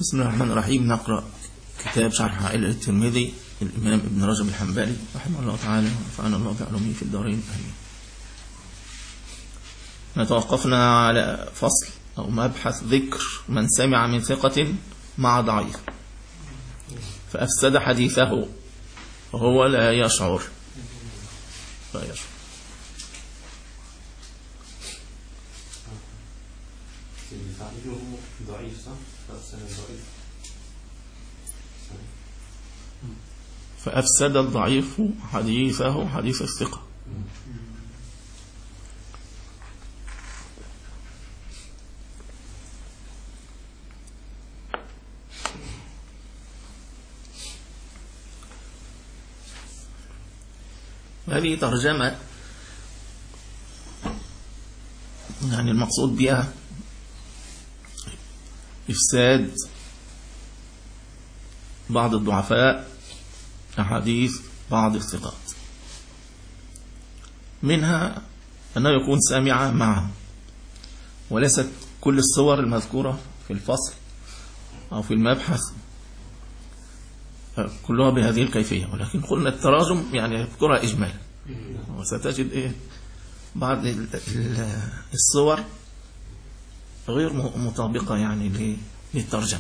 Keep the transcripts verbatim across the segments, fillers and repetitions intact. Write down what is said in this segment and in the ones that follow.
بسم الله الرحمن الرحيم. نقرأ كتاب شرح عائلة الترمذي الإمام ابن رجب الحنبلي رحمه الله تعالى ونفعنا الله بعلومه في الدارين آمين. نتوقفنا على فصل أو مبحث ذكر من سمع من ثقة مع ضعيف فأفسد حديثه وهو لا يشعر لا يشعر ضعيف صح؟ فأفسد الضعيف حديثه حديث الثقة. هذه ترجمة يعني المقصود بها إفساد بعض الضعفاء أحاديث بعض الثقات، منها أنه يكون سامعا معه، وليست كل الصور المذكورة في الفصل أو في المبحث كلها بهذه الكيفية، ولكن قلنا التراجم يعني يذكرها إجمالا، وستجد إيه بعض الصور غير مطابقة يعني للترجمة،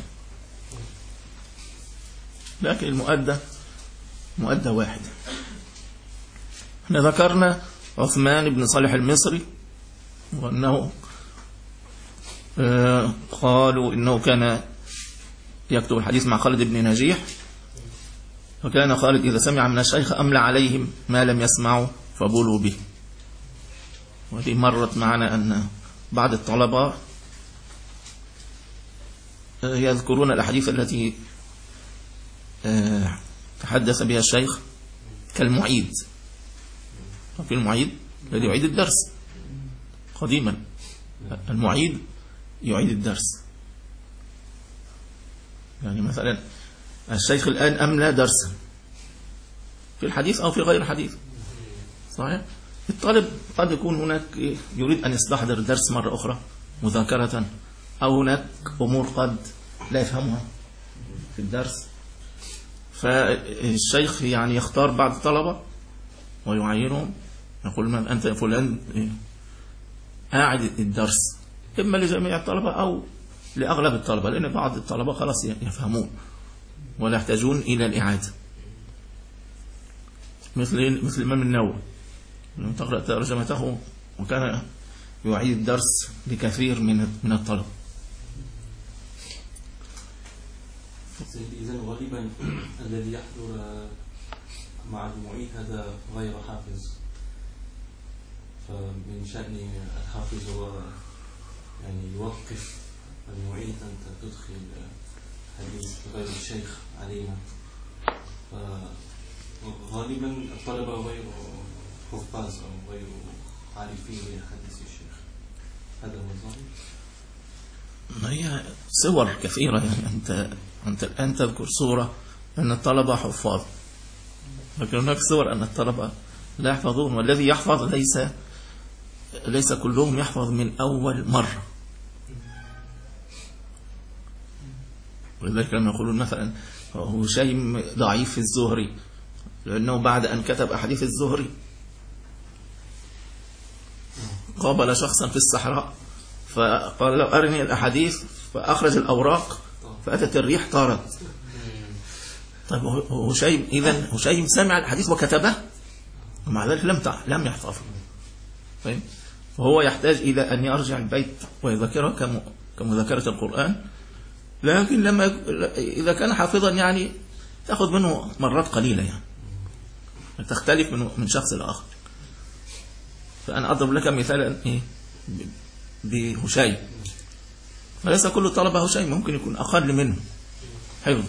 لكن المؤدى مؤدى واحد. احنا ذكرنا عثمان بن صالح المصري وأنه آه قالوا إنه كان يكتب الحديث مع خالد بن نجيح، وكان خالد إذا سمع من الشيخ أملى عليهم ما لم يسمعوا فبولوا به. ودي مرت معنا أن بعض الطلبة يذكرون الأحاديث التي تحدث بها الشيخ كالمعيد، في المعيد الذي يعيد الدرس قديما، المعيد يعيد الدرس، يعني مثلا الشيخ الآن أملى درسا في الحديث أو في غير الحديث، صحيح؟ الطالب قد يكون هناك يريد أن يستحضر الدرس مرة أخرى مذاكرة، أو هناك أمور قد لا يفهمها في الدرس، فالشيخ يعني يختار بعض الطلبة ويعينهم، يقول من أنت يا فلان أعد الدرس، إما لجميع الطلبة أو لأغلب الطلبة، لأن بعض الطلبة خلاص يفهمون ولا يحتاجون إلى الإعادة، مثل مثل الإمام النووي لما تقرأ ترجمته وكان يعيد الدرس لكثير من من الطلبة. إذن غالبا الذي يحضر مع المعيد هذا غير حافظ، فمن شأن الحافظ هو يعني يوقف المعيد أنت تدخل حديث غير الشيخ علينا، فغالبا الطلبة غير حفاظ أو غير عارفين بحديث الشيخ، هذا هو الظاهر. ما هي صور كثيرة، يعني أنت أنت الآن تذكر صورة أن الطلبة حفاظ، لكن هناك صور أن الطلبة لا يحفظون، والذي يحفظ ليس ليس كلهم يحفظ من أول مرة، ولذلك لما يقولون مثلا هشيم ضعيف في الزهري لأنه بعد أن كتب أحاديث الزهري قابل شخصا في الصحراء فقال له أرني الأحاديث، فأخرج الأوراق فأتت الريح طارت. طيب هشيم إذن هشيم سمع الحديث وكتبه ومع ذلك لم لم يحفظه، طيب فهو يحتاج إلى أن يرجع البيت ويذكره كمذاكرة القرآن، لكن لما إذا كان حافظا يعني تأخذ منه مرات قليلة، يعني تختلف من من شخص لآخر. فأنا أضرب لك مثالا إيه بهشيم، فليس كل طلبة هشيم، ممكن يكون أقل منه حفظ،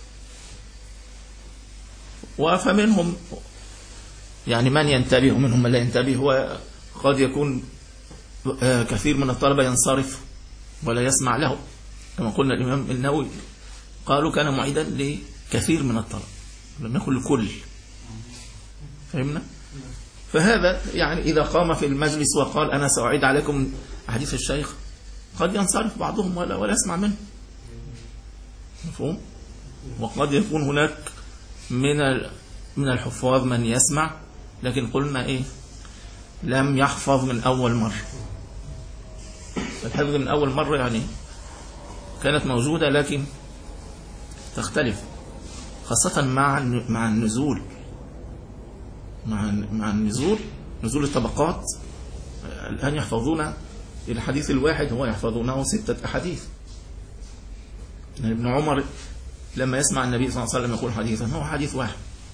وفمنهم يعني من ينتبه ومنهم من لا ينتبه، وقد يكون كثير من الطلبة ينصرف ولا يسمع له، كما قلنا الإمام النووي قالوا كان معيدا لكثير من الطلبة لم يكن الكل، فهمنا؟ فهذا يعني إذا قام في المجلس وقال أنا سأعيد عليكم حديث الشيخ قد ينصرف بعضهم ولا, ولا يسمع منه، مفهوم؟ وقد يكون هناك من من الحفاظ من يسمع، لكن قلنا إيه؟ لم يحفظ من أول مرة. الحفظ من أول مرة يعني كانت موجودة لكن تختلف، خاصة مع مع النزول مع مع النزول نزول الطبقات. الآن يحفظون الحديث الواحد هو يحفظونه ستة أحاديث. يعني ابن عمر لما يسمع النبي صلى الله عليه وسلم يقول حديثا هو حديث واحد.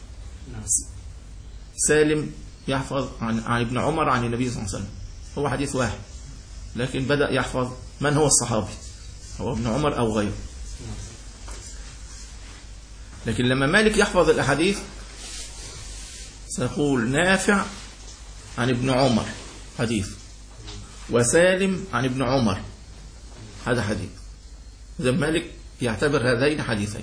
سالم يحفظ عن, عن ابن عمر عن النبي صلى الله عليه وسلم هو حديث واحد، لكن بدأ يحفظ من هو الصحابي، هو ابن عمر أو غيره. لكن لما مالك يحفظ الأحاديث سيقول نافع عن ابن عمر حديث، وسالم عن ابن عمر هذا حديث. إذا مالك يعتبر هذين حديثين.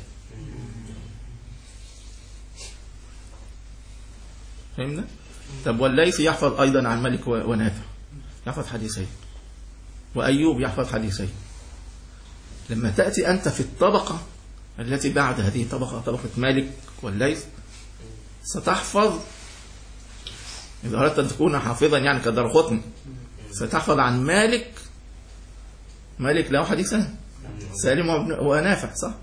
فهمنا؟ طب والليث يحفظ أيضا عن مالك ونافع، يحفظ حديثين، وأيوب يحفظ حديثين. لما تأتي أنت في الطبقة التي بعد هذه الطبقة، طبقة مالك والليث، ستحفظ إذا أردت أن تكون حافظا يعني كدرقطني، ستحفظ عن مالك. مالك له حديثان، سالم ونافع، صح؟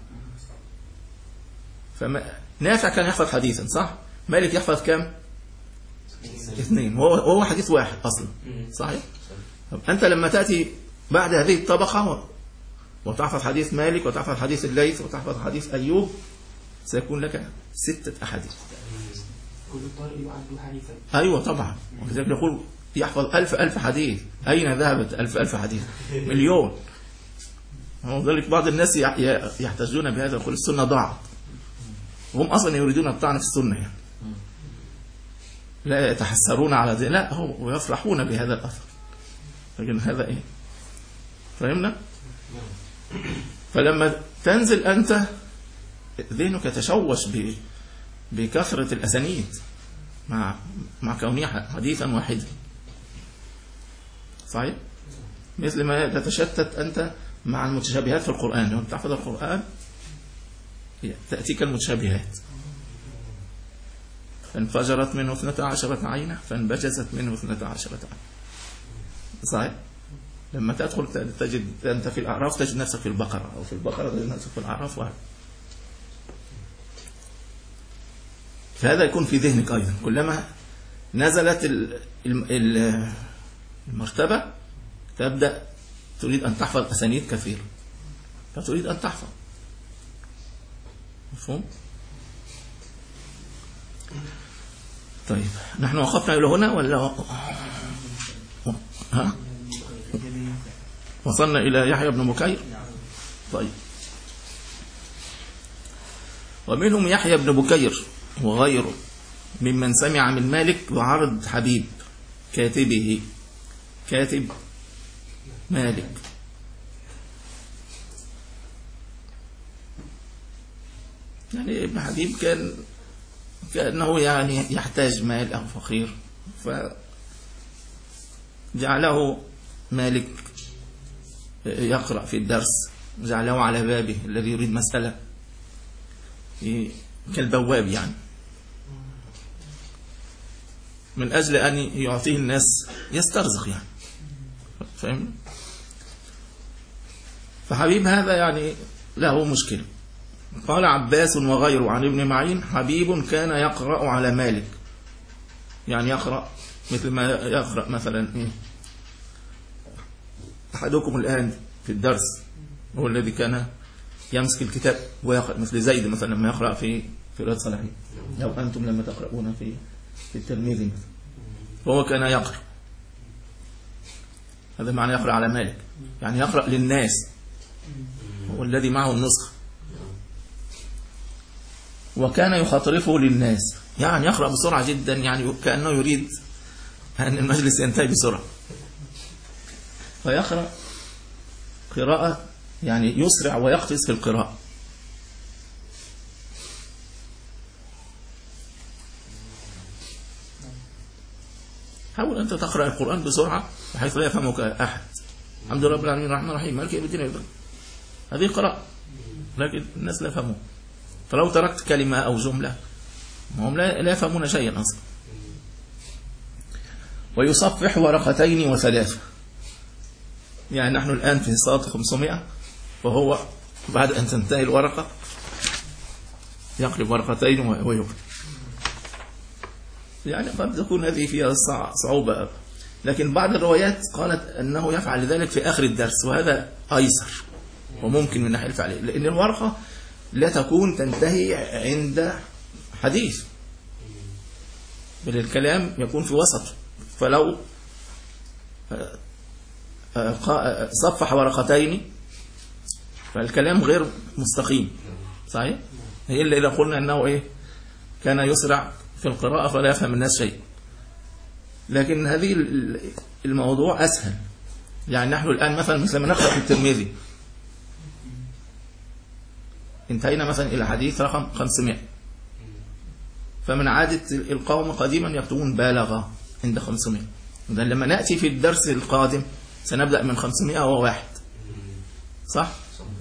فنافع كان يحفظ حديثا، صح؟ مالك يحفظ كم؟ اثنين، وهو حديث واحد أصلا، صحيح؟ أنت لما تأتي بعد هذه الطبقة وتحفظ حديث مالك وتحفظ حديث الليث وتحفظ حديث أيوب، سيكون لك ستة أحاديث. كل طارق عنده حديثا. أيوة طبعا، وكذلك يقول يحفظ ألف ألف حديث. أين ذهبت ألف ألف حديث؟ مليون. وذلك بعض الناس يحتجون بهذا ويقول السنة ضاعت، وهم أصلا يريدون الطعن في السنة يعني. لا يتحسرون على ذلك، لا هم ويفرحون بهذا الأثر. لكن هذا إيه؟ فهمنا؟ فلما تنزل أنت ذهنك تشوش بكثرة الأسانيد مع مع كونها حديثا واحدا، صحيح؟ مثل ما تتشتت أنت مع المتشابهات في القرآن. لما تحفظ القرآن تأتيك المتشابهات، فانفجرت منه اثنتا عشرة عينة فانبجست منه اثنتا عشرة عينة، صحيح؟ لما تدخل تجد أنت في الأعراف تجد نفسك في البقرة، أو في البقرة تجد نفسك في الأعراف، وهذا فهذا يكون في ذهنك أيضا. كلما نزلت المرتبة تبدأ تريد أن تحفظ أسانيد كثيرة، فتريد أن تحفظ. مفهوم؟ طيب نحن وقفنا إلى هنا ولا ها؟ وصلنا إلى يحيى بن بكير. طيب ومنهم يحيى بن بكير وغيره ممن سمع من مالك بعرض حبيب كاتبه، كاتب مالك. يعني ابن حبيب كان كأنه يعني يحتاج مال أو فقير، فجعله مالك يقرأ في الدرس، جعله على بابه الذي يريد مسألة كالبواب يعني، من أجل أن يعطيه الناس يسترزق يعني. فاهم؟ فحبيب هذا يعني له مشكلة. قال عباس وغيره عن ابن معين حبيب كان يقرأ على مالك، يعني يقرأ مثل ما يقرأ مثلا إيه أحدكم الآن في الدرس، هو الذي كان يمسك الكتاب ويقرأ، مثل زيد مثلا لما يقرأ في في رياض الصالحين، أو أنتم لما تقرؤون في في الترمذي مثلا، فهو كان يقرأ. هذا معنى يقرأ على مالك، يعني يقرأ للناس، هو الذي معه النسخة، وكان يخاطرفه للناس، يعني يقرأ بسرعة جدا، يعني كأنه يريد أن المجلس ينتهي بسرعة، فيقرأ قراءة يعني يسرع ويقفز في القراءة. حاول أنت تقرأ القرآن بسرعة بحيث لا يفهمك أحد. الحمد لله رب العالمين الرحمن الرحيم مالك يوم الدين، هذه قراءة. لكن الناس لا يفهمون. فلو تركت كلمة أو جملة هم لا يفهمون شيئا أصلا. ويصفح ورقتين وثلاثة، يعني نحن الآن في صاد خمسمائة، وهو بعد أن تنتهي الورقة يقلب ورقتين ويقلب. يعني قد تكون هذه فيها صعوبة، لكن بعض الروايات قالت أنه يفعل ذلك في آخر الدرس، وهذا أيسر وممكن من ناحية الفعل، لأن الورقة لا تكون تنتهي عند حديث، بل الكلام يكون في وسط. فلو صفح ورقتين فالكلام غير مستقيم، صحيح؟ هي اللي قلنا أنه إيه كان يسرع في القراءة فلا يفهم الناس شيء. لكن هذه الموضوع أسهل. يعني نحن الآن مثلا مثل ما نقرأ في الترمذي انتهينا مثلا إلى حديث رقم خمسمائة، فمن عادة القوم قديما يكتبون بالغ عند خمسمائة، إذن لما نأتي في الدرس القادم سنبدأ من خمسمائة وواحد، صح؟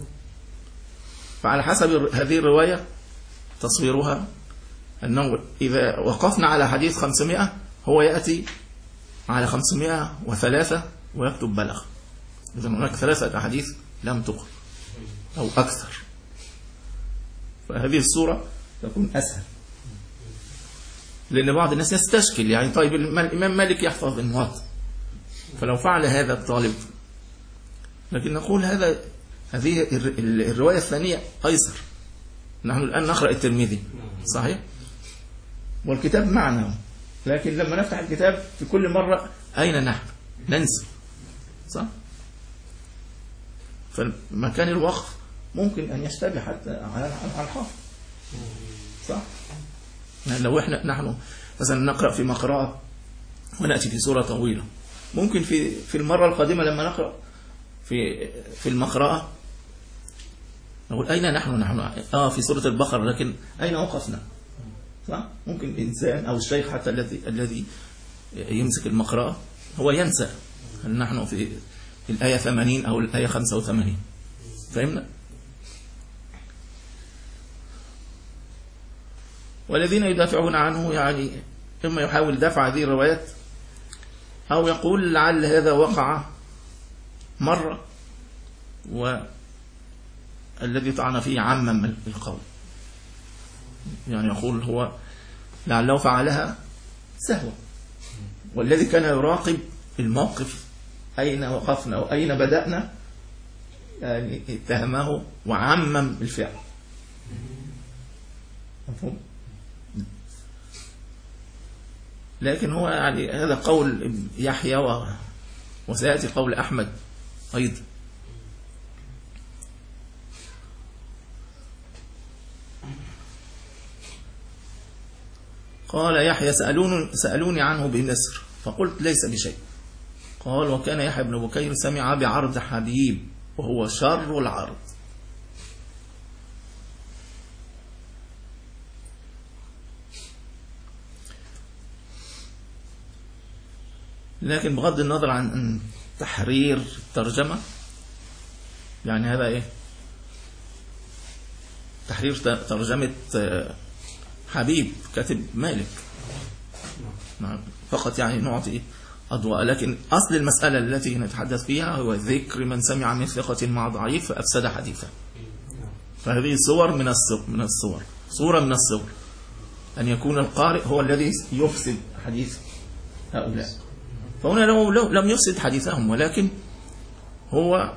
فعلى حسب هذه الرواية تصويرها أنه إذا وقفنا على حديث خمسمائة هو يأتي على خمسمائة وثلاثة ويكتب بلغ. إذن هناك ثلاثة أحاديث لم تقل أو أكثر، فهذه الصورة تكون أسهل. لأن بعض الناس يستشكل، يعني طيب الإمام مالك يحفظ الموطأ، فلو فعل هذا الطالب، لكن نقول هذا هذه الرواية الثانية أيسر. نحن الآن نقرأ الترمذي، صحيح؟ والكتاب معنا، لكن لما نفتح الكتاب في كل مرة أين نحن؟ ننسى، صح؟ فمكان الوقف ممكن أن يشتبه حتى على الحافظ، صح؟ يعني لو إحنا نحن مثلا نقرأ في مقرأة ونأتي في سورة طويلة، ممكن في في المرة القادمة لما نقرأ في في المقرأة نقول أين نحن نحن آه في سورة البقرة، لكن أين وقفنا؟ صح؟ ممكن الإنسان أو الشيخ حتى الذي الذي يمسك المقرأة هو ينسى هل نحن في الآية ثمانين أو الآية خمسة وثمانين. فهمنا؟ والذين يدافعون عنه يعني إما يحاول دفع هذه الروايات أو يقول لعل هذا وقع مرة والذي طعن فيه عمم القول، يعني يقول هو لعله فعلها سهوا، والذي كان يراقب الموقف أين وقفنا وأين بدأنا يعني اتهمه وعمم الفعل. مفهوم؟ لكن هو يعني هذا قول يحيى وسيأتي قول أحمد أيضا. قال يحيى سألوني, سألوني عنه بمصر فقلت ليس بشيء. قال وكان يحيى بن بكير سمع بعرض حبيب وهو شر العرض. لكن بغض النظر عن تحرير الترجمة، يعني هذا ايه تحرير ترجمة حبيب كاتب مالك فقط، يعني نعطي أضواء، لكن أصل المسألة التي نتحدث فيها هو ذكر من سمع من ثقة مع ضعيف فأفسد حديثا. فهذه صور من الصور من الصور صورة من الصور أن يكون القارئ هو الذي يفسد حديث هؤلاء. فهنا لو لم يفسد حديثهم، ولكن هو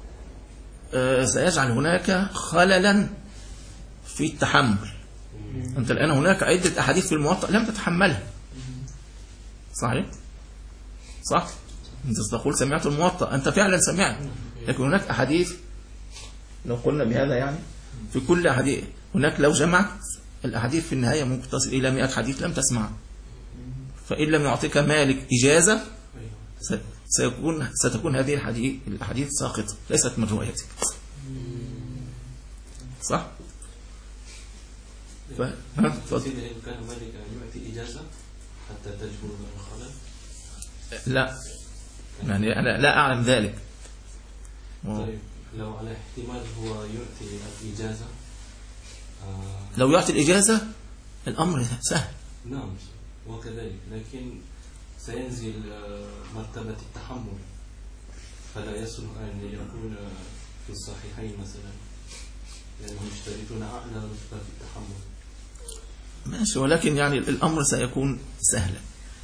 سيجعل هناك خللا في التحمل. أنت الآن هناك عدة أحاديث في الموطأ لم تتحملها، صحيح؟ صح؟ أنت تقول سمعت الموطأ، أنت فعلا سمعت، لكن هناك أحاديث لو قلنا بهذا يعني في كل أحاديث هناك لو جمعت الأحاديث في النهاية ممكن تصل إلى مئة حديث لم تسمع. فإن لم يعطيك مالك إجازة سيكون ستكون هذه الحديث الأحاديث ساقطة ليست من روايتك، صح؟ ف... كان مالك يعطي إجازة حتى تجبر الخلل؟ لا، يعني أنا لا أعلم ذلك. طيب لو على احتمال هو يعطي الإجازة آه لو يعطي الإجازة الأمر سهل. نعم وكذلك، لكن سينزل مرتبة التحمل، فلا يصل أن يكون في الصحيحين مثلا، لأنهم يشترطون أعلى رتبة في التحمل. ماشي، ولكن يعني الأمر سيكون سهلا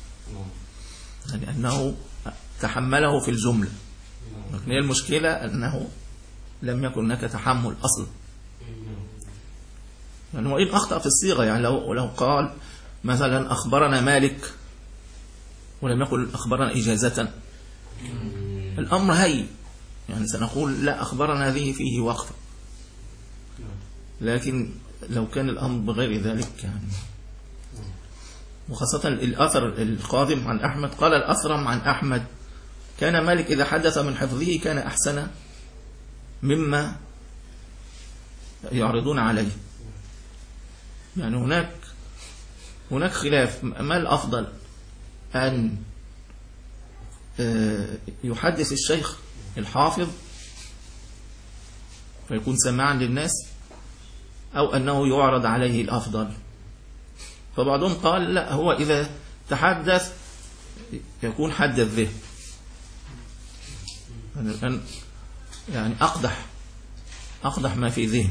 لأنه تحمله في الجملة، لكن هي المشكلة أنه لم يكن هناك تحمل أصلا. يعني وإن أخطأ في الصيغة، يعني لو لو قال مثلا أخبرنا مالك ولم يقل أخبرنا إجازة، الأمر هي يعني سنقول لا أخبرنا هذه فيه وقت. لكن لو كان الأمر بغير ذلك يعني، وخاصة الأثر القادم عن أحمد، قال الأثرم عن أحمد كان مالك إذا حدث من حفظه كان أحسن مما يعرضون عليه. يعني هناك هناك خلاف، ما الأفضل أن يحدث الشيخ الحافظ فيكون سماعا للناس، أو أنه يعرض عليه الأفضل؟ فبعضهم قال لا، هو إذا تحدث يكون حد الذهن، يعني أقدح أقدح ما في ذهن.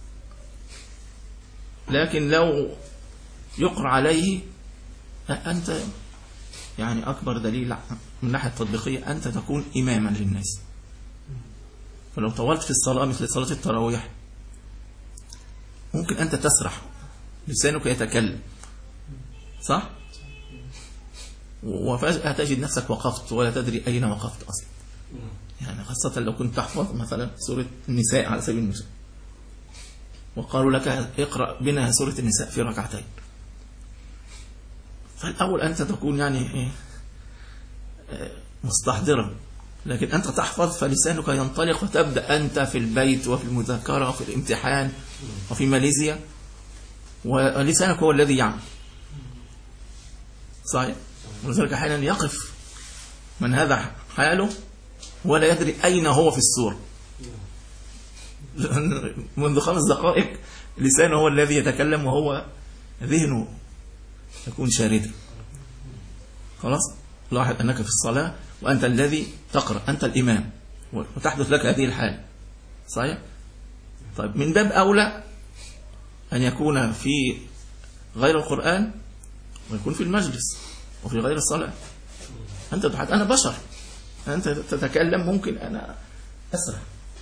لكن لو يقرأ عليه أنت يعني أكبر دليل من ناحية تطبيقية أنت تكون إماما للناس. فلو طولت في الصلاة مثل صلاة التراويح ممكن أنت تسرح، لسانك يتكلم، صح؟ وفجأة تجد نفسك وقفت ولا تدري أين وقفت أصلا. يعني خاصة لو كنت تحفظ مثلا سورة النساء على سبيل المثال، وقالوا لك اقرأ بنا سورة النساء في ركعتين، فالأول أنت تكون يعني مستحضرا، لكن أنت تحفظ فلسانك ينطلق، وتبدأ أنت في البيت وفي المذاكرة وفي الامتحان وفي ماليزيا، ولسانك هو الذي يعمل، صحيح؟ ولذلك أحيانا يقف من هذا حاله ولا يدري أين هو في السورة، منذ خمس دقائق لسانه هو الذي يتكلم وهو ذهنه يكون شاردا. خلاص، لاحظ أنك في الصلاة وأنت الذي تقرأ، أنت الإمام، وتحدث لك هذه الحال، صحيح؟ طيب من باب أولى أن يكون في غير القرآن ويكون في المجلس وفي غير الصلاة. أنت تحدث، أنا بشر، أنت تتكلم، ممكن أنا أسرع،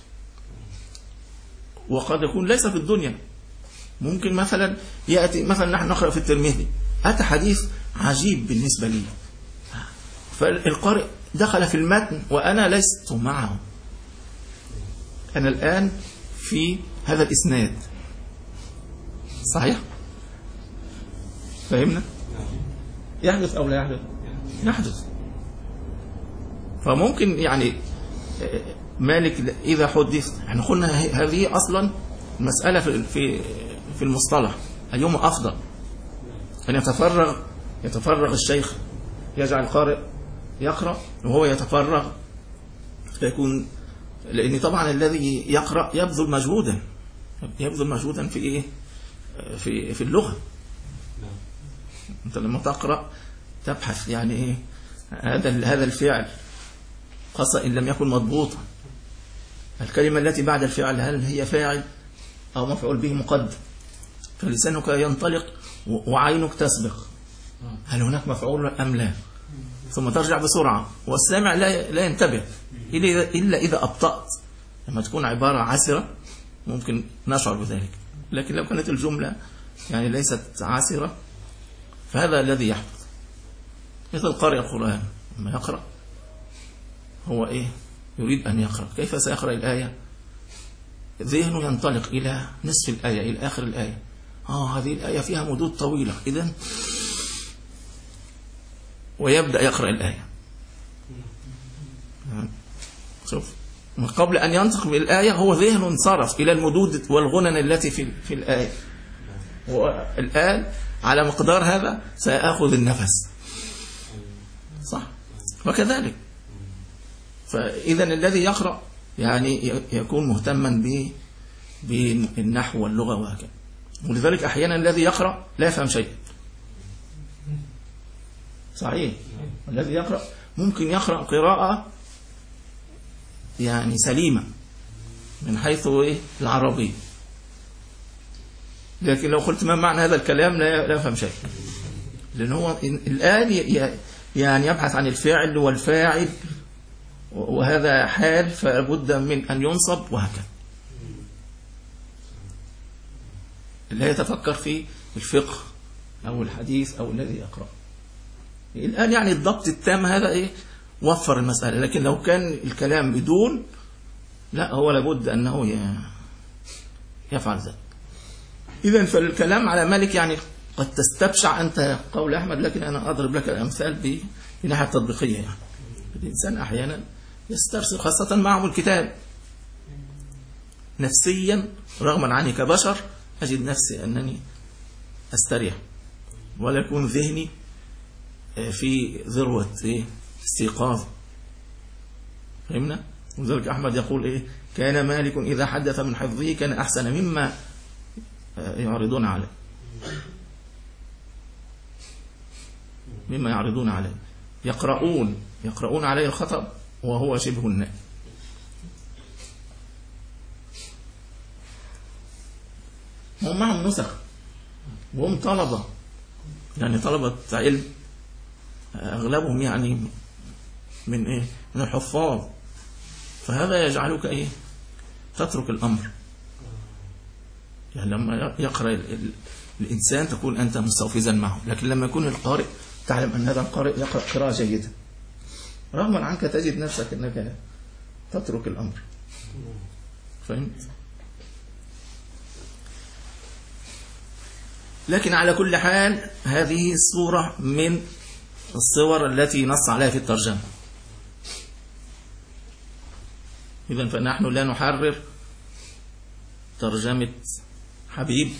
وقد يكون ليس في الدنيا. ممكن مثلا يأتي مثلا نحن نقرأ في الترمذي، أتى حديث عجيب بالنسبة لي، فالقارئ دخل في المتن وأنا لست معه، أنا الآن في هذا الإسناد، صحيح؟ فهمنا؟ يحدث أو لا يحدث؟ يحدث. فممكن يعني مالك إذا حدث، يعني قلنا هذه أصلا مسألة في في في المصطلح، أيهما أفضل؟ أن يتفرغ يتفرغ الشيخ، يجعل القارئ يقرأ وهو يتفرغ، فيكون، لأن طبعا الذي يقرأ يبذل مجهودا يبذل مجهودا في إيه؟ في في اللغة. أنت لما تقرأ تبحث يعني إيه هذا هذا الفعل، خاصة إن لم يكن مضبوطا، الكلمة التي بعد الفعل هل هي فاعل أو مفعول به مقدم، فلسانك ينطلق وعينك تسبق، هل هناك مفعول أم لا، ثم ترجع بسرعة، والسامع لا لا ينتبه إلا إذا أبطأت. لما تكون عبارة عسرة ممكن نشعر بذلك، لكن لو كانت الجملة يعني ليست عسرة فهذا الذي يحدث. مثل قارئ القرآن لما يقرأ هو إيه؟ يريد أن يقرأ، كيف سيقرأ الآية؟ ذهنه ينطلق إلى نصف الآية، إلى آخر الآية، آه هذه الآية فيها مدود طويلة إذن، ويبدأ يقرأ الآية. شوف، قبل أن ينطق بالآية هو ذهنه انصرف إلى المدود والغنن التي في في الآية، والآن على مقدار هذا سيأخذ النفس، صح؟ وكذلك فإذا الذي يقرأ يعني يكون مهتما ب بالنحو واللغة وهكذا. ولذلك أحيانا الذي يقرأ لا يفهم شيء. صحيح. الذي يقرأ ممكن يقرأ قراءة يعني سليمة من حيث إيه العربي، لكن لو قلت ما معنى هذا الكلام لا يفهم شيء، لأن هو الآن يعني يبحث عن الفعل والفاعل، وهذا حال فبد من أن ينصب وهكذا. لا يتفكر في الفقه أو الحديث أو الذي يقرأ. الآن يعني الضبط التام هذا إيه وفر المسألة، لكن لو كان الكلام بدون، لا هو لابد أنه يفعل ذلك. إذن فالكلام على مالك يعني قد تستبشع أنت قول أحمد، لكن أنا أضرب لك الأمثال بناحية تطبيقية. يعني الإنسان أحيانا يسترسل خاصة معه الكتاب نفسيا، رغما عني كبشر أجد نفسي أنني أستريح ولا يكون ذهني في ذروة إيه استيقاظ. فهمنا؟ وذلك أحمد يقول إيه كان مالك إذا حدث من حفظه كان أحسن مما يعرضون عليه مما يعرضون عليه يقرؤون يقرؤون عليه الخطأ وهو شبه النائم. هم معهم نسخ وهم طلبة، يعني طلبة علم أغلبهم يعني من إيه من الحفاظ، فهذا يجعلك إيه تترك الأمر. يعني لما يقرأ الإنسان تكون أنت مستوفزا معه، لكن لما يكون القارئ تعلم أن هذا القارئ يقرأ قراءة جيدة، رغما عنك تجد نفسك أنك تترك الأمر. فهمت؟ لكن على كل حال هذه صورة من الصور التي نص عليها في الترجمة. إذن فنحن لا نحرر ترجمة حبيب،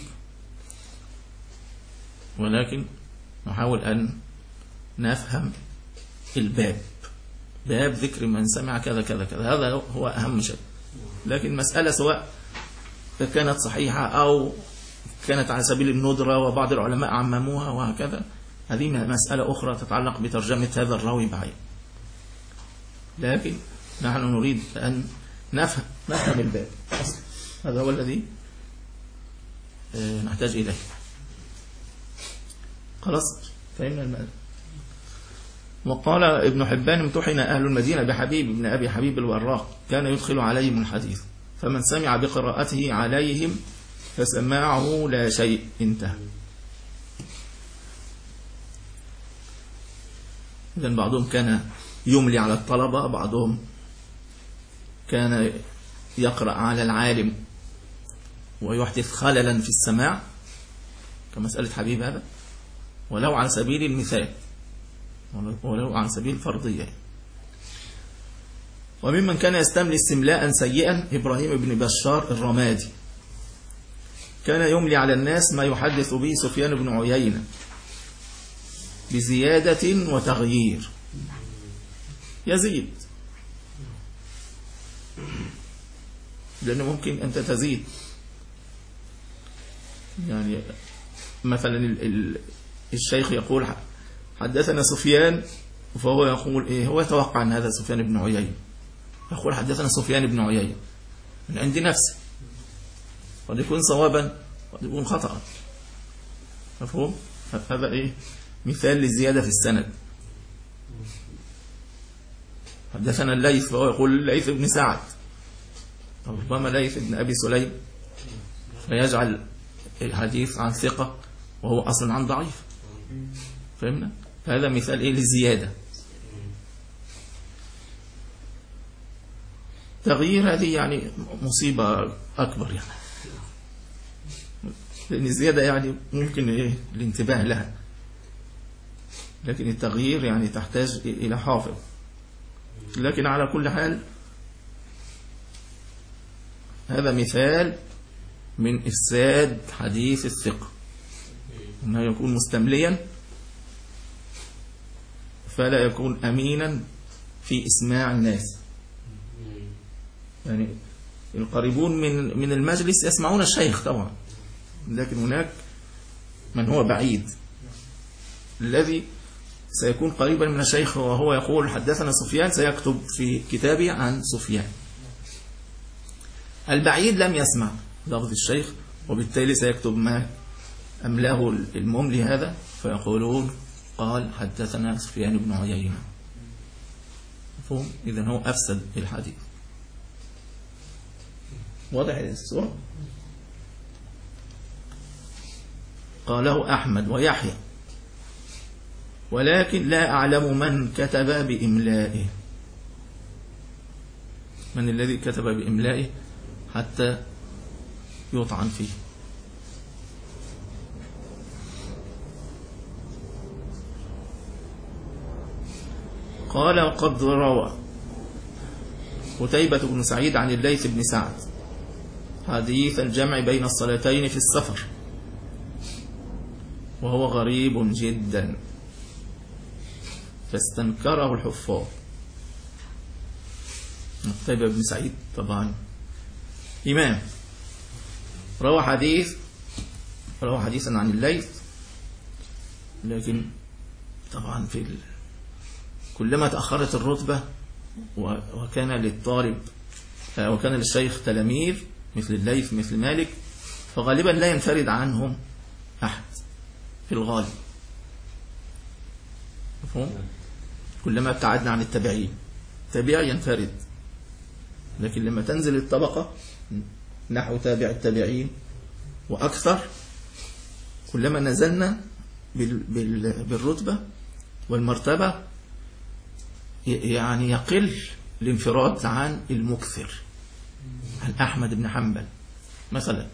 ولكن نحاول أن نفهم الباب، باب ذكر من سمع كذا كذا كذا، هذا هو أهم شيء. لكن مسألة سواء كانت صحيحة أو كانت على سبيل الندرة وبعض العلماء عمموها وهكذا، هذه مسألة أخرى تتعلق بترجمة هذا الراوي بعين. لكن نحن نريد أن نفهم نفهم الباب، هذا هو الذي نحتاج إليه. خلاص فهمنا المال. وقال ابن حبان امتحن أهل المدينة بحبيب ابن أبي حبيب الوراق كان يدخل عليهم الحديث، فمن سمع بقراءته عليهم فسماعه لا شيء، انتهى. إذن بعضهم كان يملي على الطلبة، بعضهم كان يقرأ على العالم ويحدث خللا في السماع كمسألة حبيب هذا، ولو على سبيل المثال ولو على سبيل الفرضية. وممن كان يستملي استملاء سيئا إبراهيم بن بشار الرمادي، كان يملي على الناس ما يحدث به سفيان بن عيينة بزيادة وتغيير، يزيد لأنه ممكن أنت تزيد. يعني مثلا الشيخ يقول حدثنا سفيان، فهو يقول إيه هو يتوقع أن هذا سفيان بن عيينة، يقول حدثنا سفيان بن عيينة من عند نفسه، قد يكون صوابا قد يكون خطأ. مفهوم؟ هذا إيه مثال للزيادة في السند. حدثنا الليث، فهو يقول الليث بن سعد، ربما ليث بن أبي سليم، فيجعل الحديث عن ثقة وهو أصلا عن ضعيف. فهمنا؟ هذا مثال إيه للزيادة. تغيير هذه يعني مصيبة أكبر، يعني لأن الزيادة يعني ممكن إيه الانتباه لها، لكن التغيير يعني تحتاج إلى حافظ. لكن على كل حال هذا مثال من إفساد حديث الثقة، أنه يكون مستمليا فلا يكون أمينا في إسماع الناس. يعني القريبون من من المجلس يسمعون الشيخ طبعا، لكن هناك من هو بعيد الذي سيكون قريبا من الشيخ وهو يقول حدثنا سفيان سيكتب في كتابه عن سفيان. البعيد لم يسمع لفظ الشيخ وبالتالي سيكتب ما أملاه المملي هذا فيقولون قال حدثنا سفيان بن عيينة. مفهوم؟ إذن هو أفسد الحديث. واضح الصورة؟ قاله أحمد ويحيى ولكن لا أعلم من كتب بإملائه. من الذي كتب بإملائه حتى يطعن فيه؟ قال وقد روى قتيبة بن سعيد عن الليث بن سعد حديث الجمع بين الصلاتين في السفر وهو غريب جدا فاستنكره الحفاظ. قتيبة بن سعيد طبعا إمام روى حديث روى حديثا عن الليث، لكن طبعا في ال... كلما تأخرت الرتبة وكان للطالب وكان للشيخ تلاميذ مثل الليث مثل مالك فغالبا لا ينفرد عنهم أحد في الغالب. مفهوم؟ كلما ابتعدنا عن التابعين تابعي ينفرد، لكن لما تنزل الطبقة نحو تابع التابعين وأكثر كلما نزلنا بالرتبة والمرتبة يعني يقل الانفراد عن المكثر، عن أحمد بن حنبل مثلا،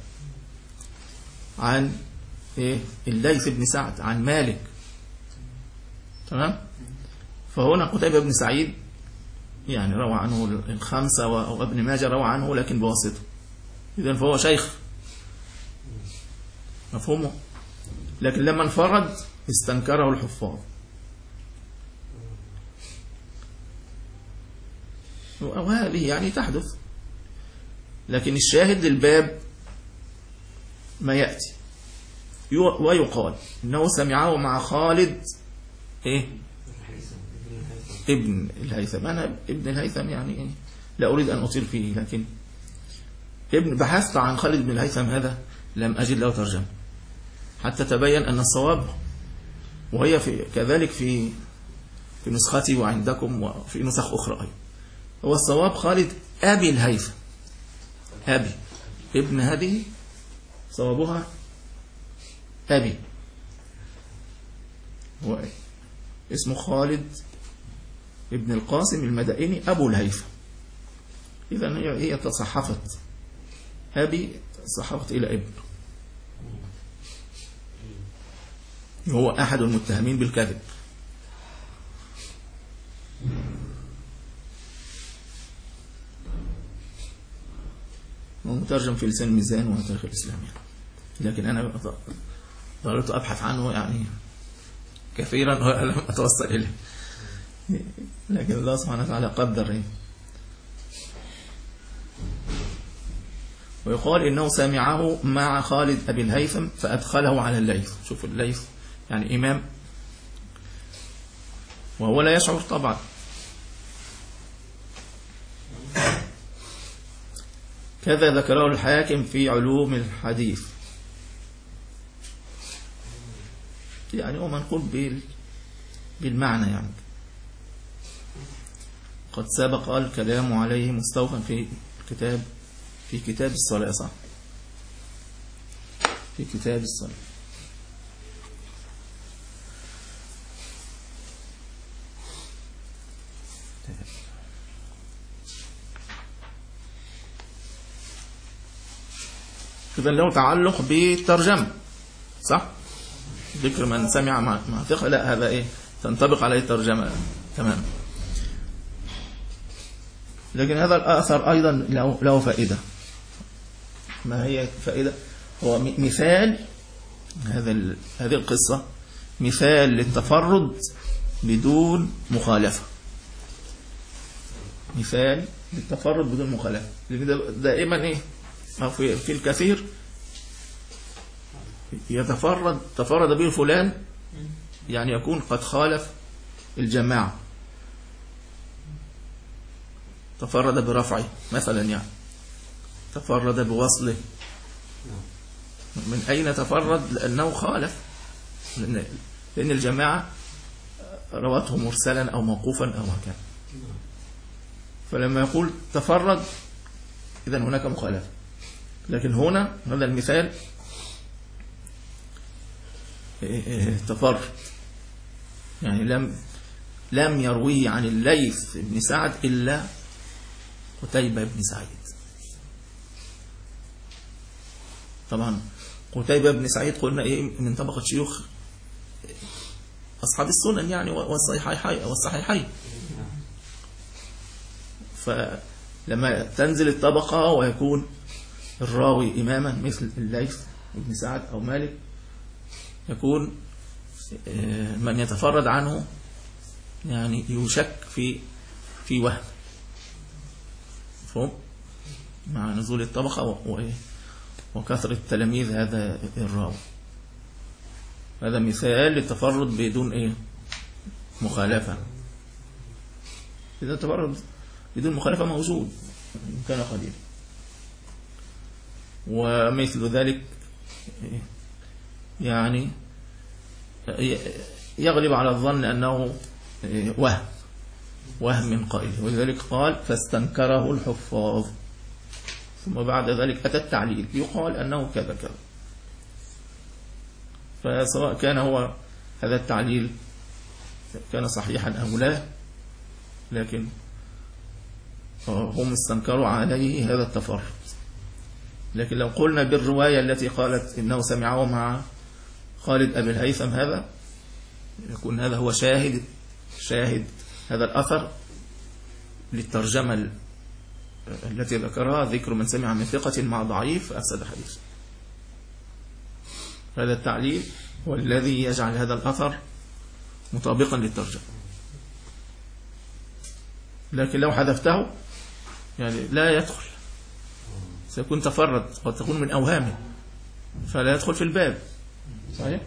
عن إيه الليث بن سعد، عن مالك. تمام؟ فهنا قتيبة بن سعيد يعني روى عنه الخمسة وابن ماجه روى عنه لكن بواسطه، إذن فهو شيخ. مفهومه؟ لكن لما انفرد استنكره الحفاظ. وهذه يعني تحدث، لكن الشاهد للباب ما يأتي ويقال إنه سمعه مع خالد إيه ابن الهيثم. أنا ابن الهيثم يعني إيه؟ لا أريد أن أطيل فيه، لكن ابن بحثت عن خالد بن الهيثم هذا لم أجد له ترجمة حتى تبين أن الصواب، وهي في كذلك في في نسختي وعندكم وفي نسخ أخرى أيضا، هو الصواب خالد أبي الهيثم. أبي ابن هذه صوابها أبي، هو اسمه خالد ابن القاسم المدائني أبو الهيثم. إذن هي تصحفت أبي تصحفت إلى ابن، هو أحد المتهمين بالكذب. ومترجم في لسان الميزان وتاريخ الإسلام يعني. لكن أنا ضررت أبحث عنه يعني كثيرا ولم أتوصل إليه، لكن الله سبحانه وتعالى قدر إيه. ويقال إنه سمعه مع خالد أبي الهيثم فأدخله على الليث. شوف الليث يعني إمام وهو لا يشعر طبعا. كذا ذكره الحاكم في علوم الحديث، يعني هو منقول بالمعنى يعني. قد سبق الكلام عليه مستوفا في كتاب في كتاب الصلاة، صح؟ في كتاب الصلاة. إذن له تعلق بالترجمة، صح؟ ذكر من سمع مع ثقة، لا هذا إيه تنطبق عليه الترجمة تمام. لكن هذا الأثر أيضا له, له فائدة. ما هي فائدة؟ هو مثال، هذا هذه القصة مثال للتفرد بدون مخالفة، مثال للتفرد بدون مخالفة، لأن دائما إيه في, في الكثير يتفرد تفرد به فلان، يعني يكون قد خالف الجماعة، تفرد برفعه مثلا، يعني تفرد بوصله. من أين تفرد؟ لأنه خالف، لأن الجماعة رواته مرسلا أو موقوفا أو هكذا. فلما يقول تفرد إذن هناك مخالفة. لكن هنا هذا المثال تفرد، يعني لم لم يرويه عن الليث بن سعد إلا قتيبة بن سعيد. طبعا قتيبة بن سعيد قلنا إيه من طبقة شيوخ أصحاب السنن يعني والصحيحين والصحيحين. فلما تنزل الطبقة ويكون الراوي إماما مثل الليث بن سعد أو مالك، يكون من يتفرد عنه يعني يشك في في وهم، فهم مع نزول الطبقة وكثرة تلاميذ هذا الراوي. هذا مثال للتفرد بدون ايه مخالفة. إذا التفرد بدون مخالفة موجود إن كان قليلا. ومثل ذلك يعني يغلب على الظن أنه وهم وهم من قائله، ولذلك قال فاستنكره الحفاظ، ثم بعد ذلك أتى التعليل يقال أنه كذا كذا. فسواء كان هو هذا التعليل كان صحيحا أو لا، لكن هم استنكروا عليه هذا التفرد. لكن لو قلنا بالرواية التي قالت إنه سمعه مع خالد أبي الهيثم، هذا يكون هذا هو شاهد شاهد هذا الأثر للترجمة التي ذكرها، ذكر من سمع من ثقة مع ضعيف أفسد حديث. هذا التعليل هو الذي يجعل هذا الأثر مطابقا للترجمة. لكن لو حذفته يعني لا يدخل، سيكون تفرد، قد تكون من أوهامه فلا يدخل في الباب. صحيح؟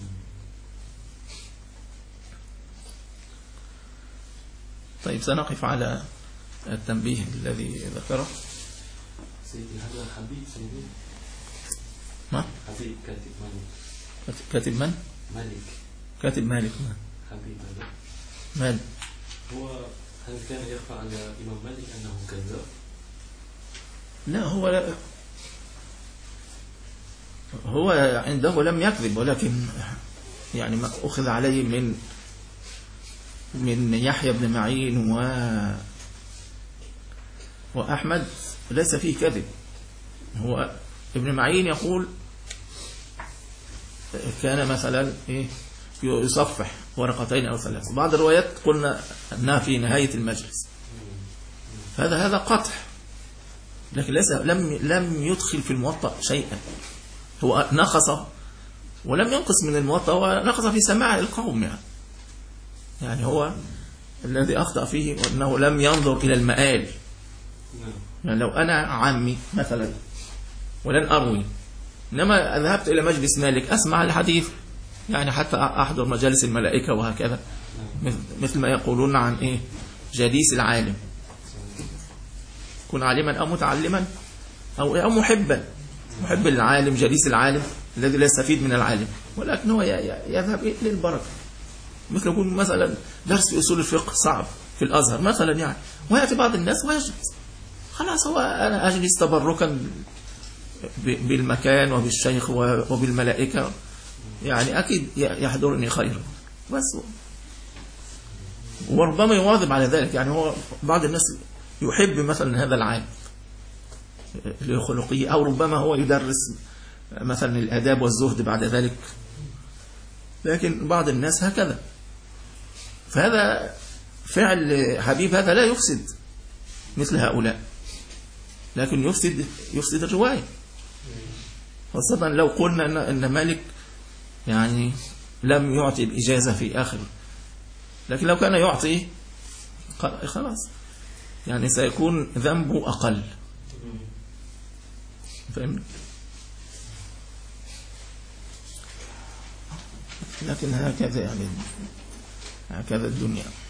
طيب سنقف على التنبيه الذي ذكره. سيدي هذا حبيب سيدي ما؟ حبيب كاتب مالك. كاتب من؟ مالك. كاتب مالك. ما؟ حبيب هذا مالك. هو هل كان يخفى على إمام مالك أنه كذاب؟ لا، هو لا هو عنده لم يكذب، ولكن يعني ما أخذ عليه من من يحيى بن معين و وأحمد ليس فيه كذب. هو ابن معين يقول كان مثلا إيه يصفح ورقتين أو ثلاث، بعض الروايات قلنا أنها في نهاية المجلس. هذا هذا قطع، لكن ليس لم لم يدخل في الموطأ شيئا. هو نقص ولم ينقص من الموطأ، هو نقص في سماع القوم. يعني يعني هو الذي أخطأ فيه أنه لم ينظر إلى المآل. يعني لو أنا عمي مثلا ولن أروي، إنما ذهبت إلى مجلس مالك أسمع الحديث، يعني حتى أحضر مجالس الملائكة وهكذا، مثل ما يقولون عن إيه جليس العالم، كن عالما أو متعلما أو أو محبا، محب العالم، جليس العالم الذي لا يستفيد من العالم ولكن هو يذهب للبركة. مثل يكون مثلا درس في أصول الفقه صعب في الأزهر مثلا، يعني ويأتي بعض الناس ويجلس، خلاص هو أنا أجلس تبركا بالمكان وبالشيخ وبالملائكة، يعني أكيد يحضرني خير بس. وربما يواظب على ذلك. يعني هو بعض الناس يحب مثلا هذا العالم لخلقه، أو ربما هو يدرس مثلا الآداب والزهد بعد ذلك، لكن بعض الناس هكذا. فهذا فعل حبيب هذا لا يفسد مثل هؤلاء، لكن يفسد يفسد الرواية، خاصة لو قلنا أن مالك يعني لم يعطي الإجازة في آخر. لكن لو كان يعطي خلاص يعني سيكون ذنبه أقل. فهمت؟ لكن هكذا يعني هكذا الدنيا.